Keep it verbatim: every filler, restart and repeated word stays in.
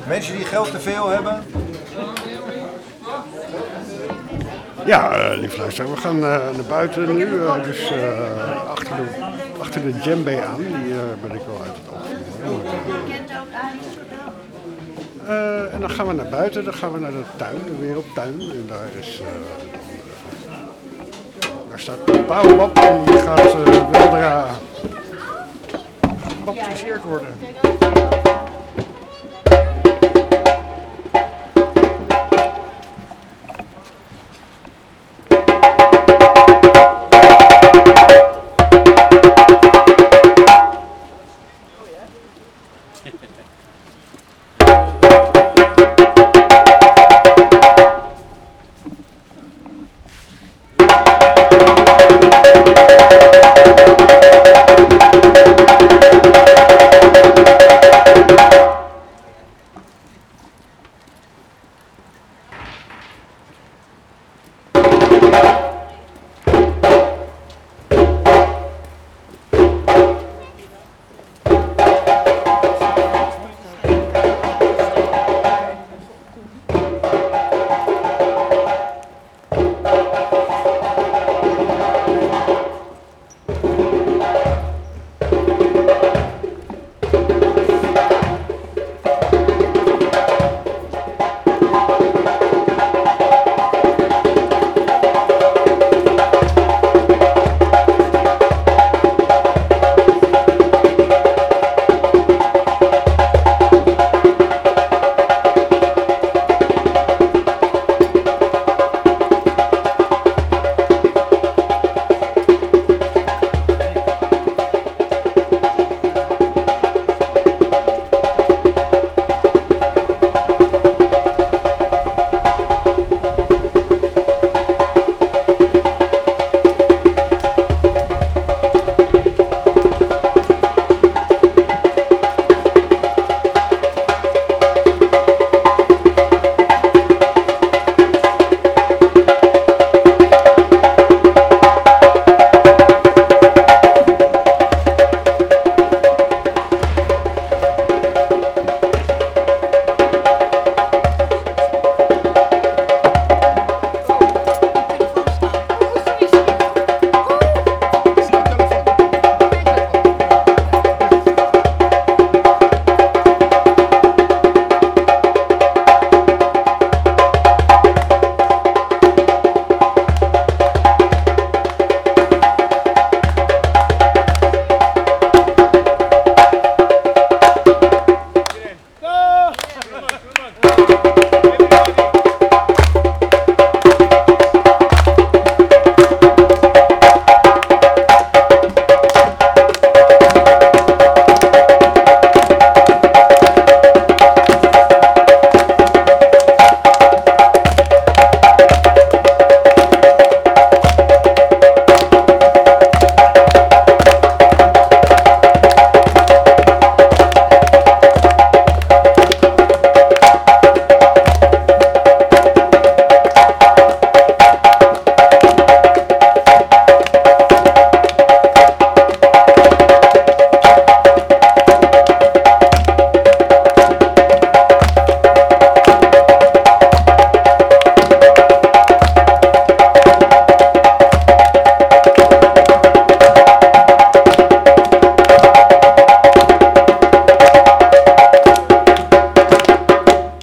Mensen die geld te veel hebben? Ja, uh, lieve luisteraar, we gaan uh, naar buiten nu. Uh, dus uh, achter, de, achter de djembe aan, die uh, ben ik wel uit het oog. Uh, en dan gaan we naar buiten, dan gaan we naar de tuin, de wereldtuin. En daar is... Uh, daar staat Baobab en die gaat uh, weldra gebaptiseerd worden.